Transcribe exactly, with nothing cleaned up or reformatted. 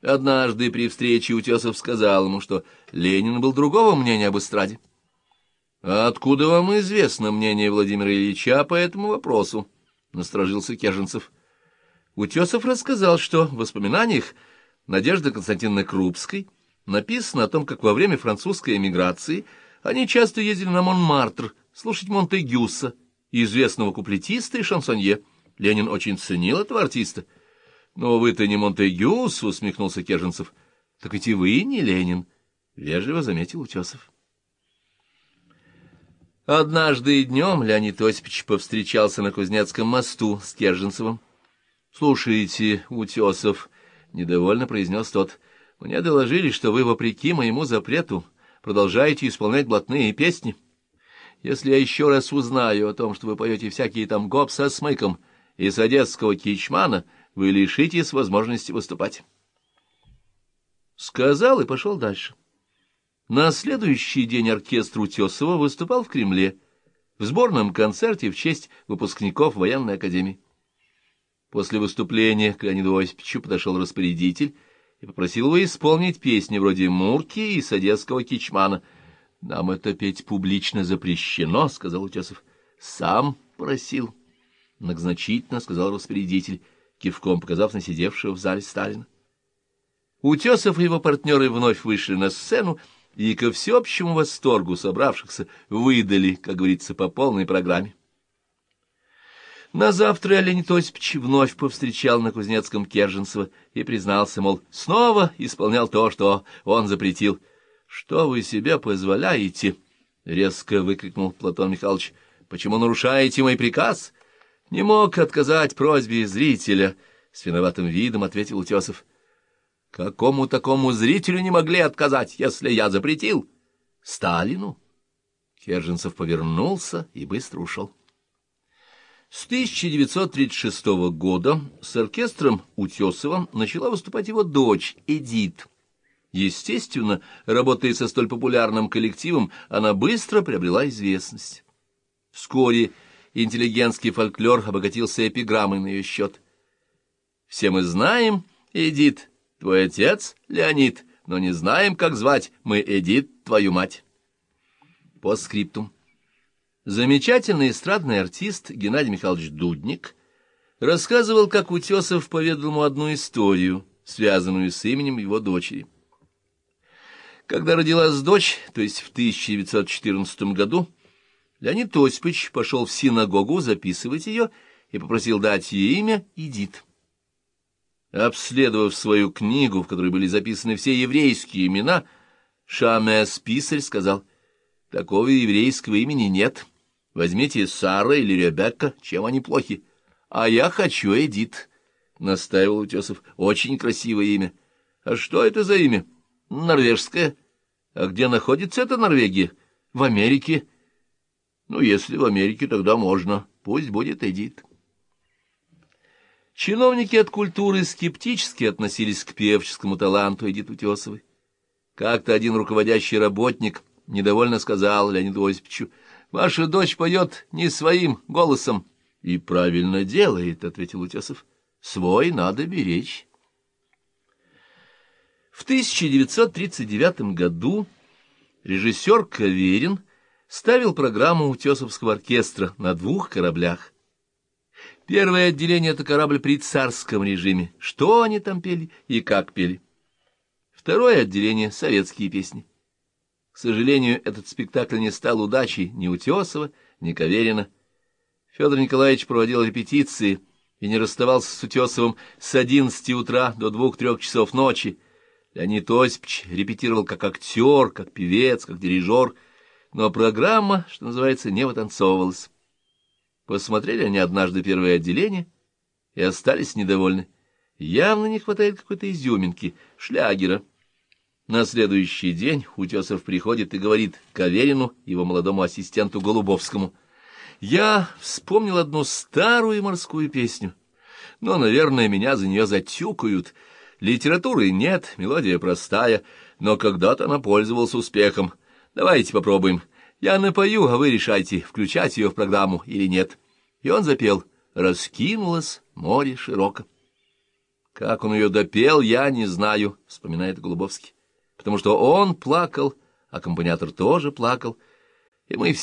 Однажды при встрече Утесов сказал ему, что Ленин был другого мнения об эстраде. — А откуда вам известно мнение Владимира Ильича по этому вопросу? — насторожился Керженцев. Утесов рассказал, что в воспоминаниях Надежды Константиновны Крупской написано о том, как во время французской эмиграции они часто ездили на Монмартр слушать Монтегюса, известного куплетиста и шансонье. Ленин очень ценил этого артиста. — Но вы-то не Монтегюс, — усмехнулся Керженцев. — Так ведь и вы не Ленин, — вежливо заметил Утесов. Однажды днем Леонид Осипович повстречался на Кузнецком мосту с Керженцевым. — Слушайте, Утесов, — недовольно произнес тот, — мне доложили, что вы, вопреки моему запрету, продолжаете исполнять блатные песни. Если я еще раз узнаю о том, что вы поете всякие там гоп со смыком из одесского кичмана, вы лишитесь возможности выступать. Сказал и пошел дальше. На следующий день оркестр Утесова выступал в Кремле в сборном концерте в честь выпускников военной академии. После выступления к Леониду Осиповичу подошел распорядитель и попросил его исполнить песни вроде «Мурки» и с одесского кичмана. — Нам это петь публично запрещено, — сказал Утесов. — Сам просил, — многозначительно сказал распорядитель, кивком показав на сидевшего в зале Сталина. Утесов и его партнеры вновь вышли на сцену, и ко всеобщему восторгу собравшихся выдали, как говорится, по полной программе. На завтра Леонид Осипович вновь повстречал на Кузнецком Керженцева и признался, мол, снова исполнял то, что он запретил. — Что вы себе позволяете? — резко выкрикнул Платон Михайлович. — Почему нарушаете мой приказ? — Не мог отказать просьбе зрителя, — с виноватым видом ответил Утесов. — Какому такому зрителю не могли отказать, если я запретил? — Сталину. Керженцев повернулся и быстро ушел. С тысяча девятьсот тридцать шестого года с оркестром Утесова начала выступать его дочь Эдит. Естественно, работая со столь популярным коллективом, она быстро приобрела известность. Вскоре интеллигентский фольклор обогатился эпиграммой на ее счет. «Все мы знаем, Эдит, твой отец Леонид, но не знаем, как звать мы Эдит, твою мать». Постскриптум. Замечательный эстрадный артист Геннадий Михайлович Дудник рассказывал, как Утесов поведал ему одну историю, связанную с именем его дочери. Когда родилась дочь, то есть в тысяча девятьсот четырнадцатом году, Леонид Осипович пошел в синагогу записывать ее и попросил дать ей имя Эдит. Обследовав свою книгу, в которой были записаны все еврейские имена, Шамес-писарь сказал: «Такого еврейского имени нет. Возьмите Сара или Ребекка, чем они плохи? А я хочу Эдит», — настаивал Утесов. «Очень красивое имя». «А что это за имя?» «Норвежское». «А где находится эта Норвегия?» «В Америке». «Ну, если в Америке, тогда можно. Пусть будет Эдит». Чиновники от культуры скептически относились к певческому таланту Эдит Утесовой. Как-то один руководящий работник недовольно сказал Леониду Осиповичу: «Ваша дочь поет не своим голосом». «И правильно делает», — ответил Утесов. «Свой надо беречь». В тысяча девятьсот тридцать девятом году режиссер Каверин ставил программу Утесовского оркестра на двух кораблях. Первое отделение — это корабль при царском режиме. Что они там пели и как пели. Второе отделение — советские песни. К сожалению, этот спектакль не стал удачей ни Утесова, ни Каверина. Федор Николаевич проводил репетиции и не расставался с Утесовым с одиннадцати утра до двух-трех часов ночи. Леонид Осипович репетировал как актер, как певец, как дирижер, но программа, что называется, не вытанцовывалась. Посмотрели они однажды первое отделение и остались недовольны. Явно не хватает какой-то изюминки, шлягера. На следующий день Утесов приходит и говорит Каверину, его молодому ассистенту Голубовскому: «Я вспомнил одну старую морскую песню, но, наверное, меня за нее затюкают. Литературы нет, мелодия простая, но когда-то она пользовалась успехом. Давайте попробуем. Я напою, а вы решайте, включать ее в программу или нет». И он запел: «Раскинулось море широко». Как он ее допел, я не знаю, — вспоминает Голубовский, — потому что он плакал, аккомпаниатор тоже плакал, и мы все